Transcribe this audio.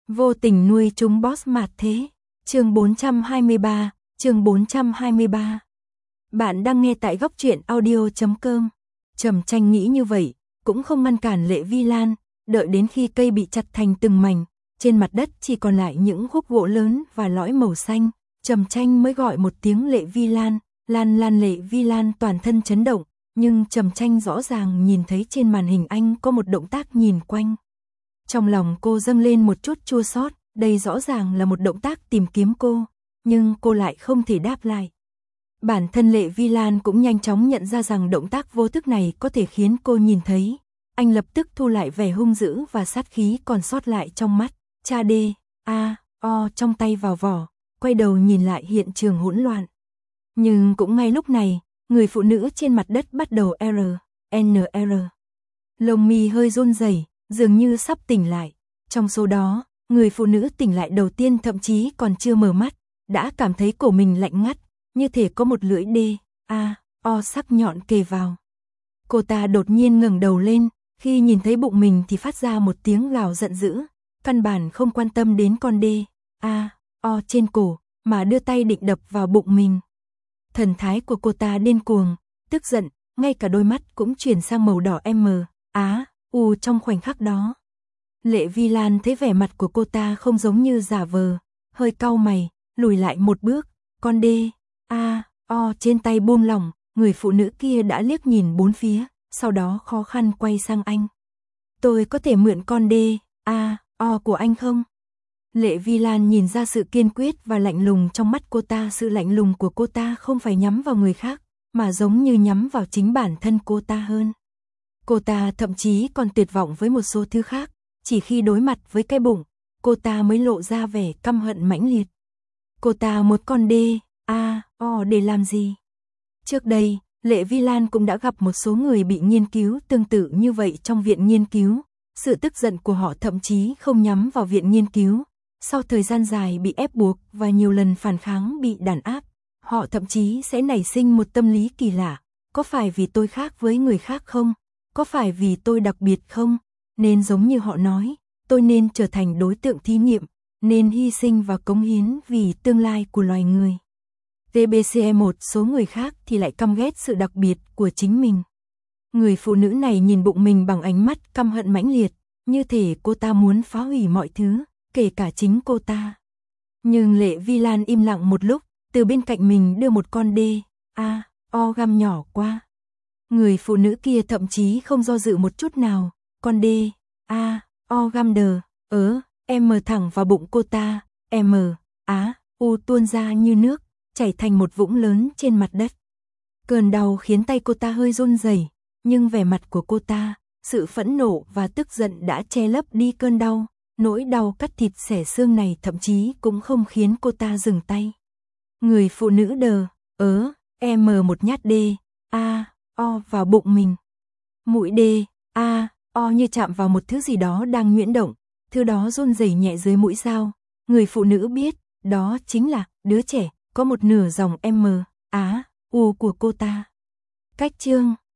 Vô tình nuôi chúng boss mạt thế. Chương 423, chương 423. Bạn đang nghe tại góc truyện audio.com. Trầm Tranh nghĩ như vậy, cũng không ngăn cản Lệ Vi Lan, đợi đến khi cây bị chặt thành từng mảnh, trên mặt đất chỉ còn lại những khúc gỗ lớn và lõi màu xanh, Trầm Tranh mới gọi một tiếng Lệ Vi Lan, Lan. Lệ Vi Lan toàn thân chấn động, nhưng Trầm Tranh rõ ràng nhìn thấy trên màn hình anh có một động tác nhìn quanh. Trong lòng cô dâng lên một chút chua xót, đây rõ ràng là một động tác tìm kiếm cô, nhưng cô lại không thể đáp lại. Bản thân Lệ Vi Lan cũng nhanh chóng nhận ra rằng động tác vô thức này có thể khiến cô nhìn thấy. Anh lập tức thu lại vẻ hung dữ và sát khí còn sót lại trong mắt, cha đê, trong tay vào vỏ, quay đầu nhìn lại hiện trường hỗn loạn. Nhưng cũng ngay lúc này, người phụ nữ trên mặt đất bắt đầu NR. Lông mi hơi run rẩy, dường như sắp tỉnh lại. Trong số đó, người phụ nữ tỉnh lại đầu tiên thậm chí còn chưa mở mắt, đã cảm thấy cổ mình lạnh ngắt, như thể có một lưỡi sắc nhọn kề vào. Cô ta đột nhiên ngẩng đầu lên, khi nhìn thấy bụng mình thì phát ra một tiếng gào giận dữ, căn bản không quan tâm đến con trên cổ, mà đưa tay định đập vào bụng mình. Thần thái của cô ta điên cuồng, tức giận, ngay cả đôi mắt cũng chuyển sang màu đỏ trong khoảnh khắc đó. Lệ Vi Lan thấy vẻ mặt của cô ta không giống như giả vờ, hơi cau mày, lùi lại một bước, con trên tay buông lỏng, người phụ nữ kia đã liếc nhìn bốn phía, sau đó khó khăn quay sang anh. Tôi có thể mượn con của anh không? Lệ Vi Lan nhìn ra sự kiên quyết và lạnh lùng trong mắt cô ta, sự lạnh lùng của cô ta không phải nhắm vào người khác, mà giống như nhắm vào chính bản thân cô ta hơn. Cô ta thậm chí còn tuyệt vọng với một số thứ khác, chỉ khi đối mặt với cái bụng, cô ta mới lộ ra vẻ căm hận mãnh liệt. Cô ta một con để làm gì? Trước đây, Lệ Vi Lan cũng đã gặp một số người bị nghiên cứu tương tự như vậy trong viện nghiên cứu. Sự tức giận của họ thậm chí không nhắm vào viện nghiên cứu. Sau thời gian dài bị ép buộc và nhiều lần phản kháng bị đàn áp, họ thậm chí sẽ nảy sinh một tâm lý kỳ lạ. Có phải vì tôi khác với người khác không? Có phải vì tôi đặc biệt không? Nên giống như họ nói, tôi nên trở thành đối tượng thí nghiệm, nên hy sinh và cống hiến vì tương lai của loài người. Một số người khác thì lại căm ghét sự đặc biệt của chính mình. Người phụ nữ này nhìn bụng mình bằng ánh mắt căm hận mãnh liệt, như thể cô ta muốn phá hủy mọi thứ, kể cả chính cô ta. Nhưng Lệ Vi Lan im lặng một lúc, từ bên cạnh mình đưa một con găm nhỏ qua. Người phụ nữ kia thậm chí không do dự một chút nào, con găm thẳng vào bụng cô ta, tuôn ra như nước, chảy thành một vũng lớn trên mặt đất. Cơn đau khiến tay cô ta hơi run rẩy, nhưng vẻ mặt của cô ta, sự phẫn nộ và tức giận đã che lấp đi cơn đau, nỗi đau cắt thịt xẻ xương này thậm chí cũng không khiến cô ta dừng tay. Người phụ nữ một nhát vào bụng mình. Mũi như chạm vào một thứ gì đó đang nhuyễn động, thứ đó run rẩy nhẹ dưới mũi dao. Người phụ nữ biết, đó chính là đứa trẻ, có một nửa dòng của cô ta. Cách chương